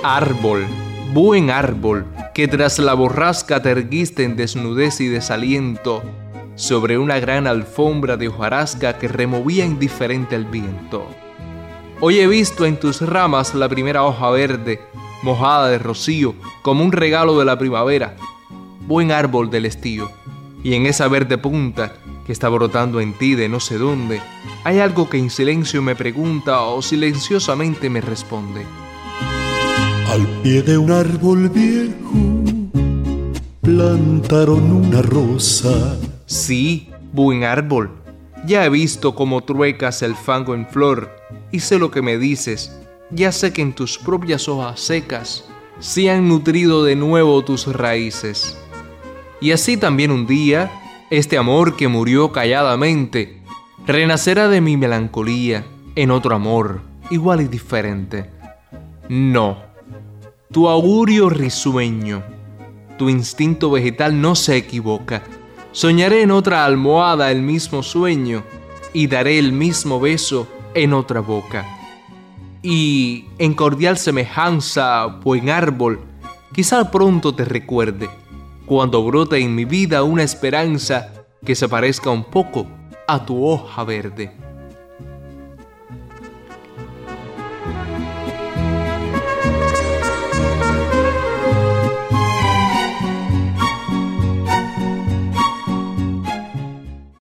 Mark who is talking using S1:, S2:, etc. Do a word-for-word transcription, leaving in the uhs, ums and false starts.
S1: Árbol, buen árbol, que tras la borrasca te erguiste en desnudez y desaliento, sobre una gran alfombra de hojarasca que removía indiferente el viento. Hoy he visto en tus ramas la primera hoja verde, mojada de rocío, como un regalo de la primavera, buen árbol del estío, y en esa verde punta que está brotando en ti de no sé dónde, hay algo que en silencio me pregunta o silenciosamente me responde.
S2: Al pie de un árbol viejo plantaron una rosa.
S1: Sí, buen árbol, ya he visto cómo truecas el fango en flor y sé lo que me dices, ya sé que en tus propias hojas secas se han nutrido de nuevo tus raíces. Y así también un día, este amor que murió calladamente, renacerá de mi melancolía en otro amor, igual y diferente. No, tu augurio risueño, tu instinto vegetal no se equivoca. Soñaré en otra almohada el mismo sueño y daré el mismo beso en otra boca. Y en cordial semejanza, buen árbol, quizá pronto te recuerde, cuando brote en mi vida una esperanza que se parezca un poco a tu hoja verde.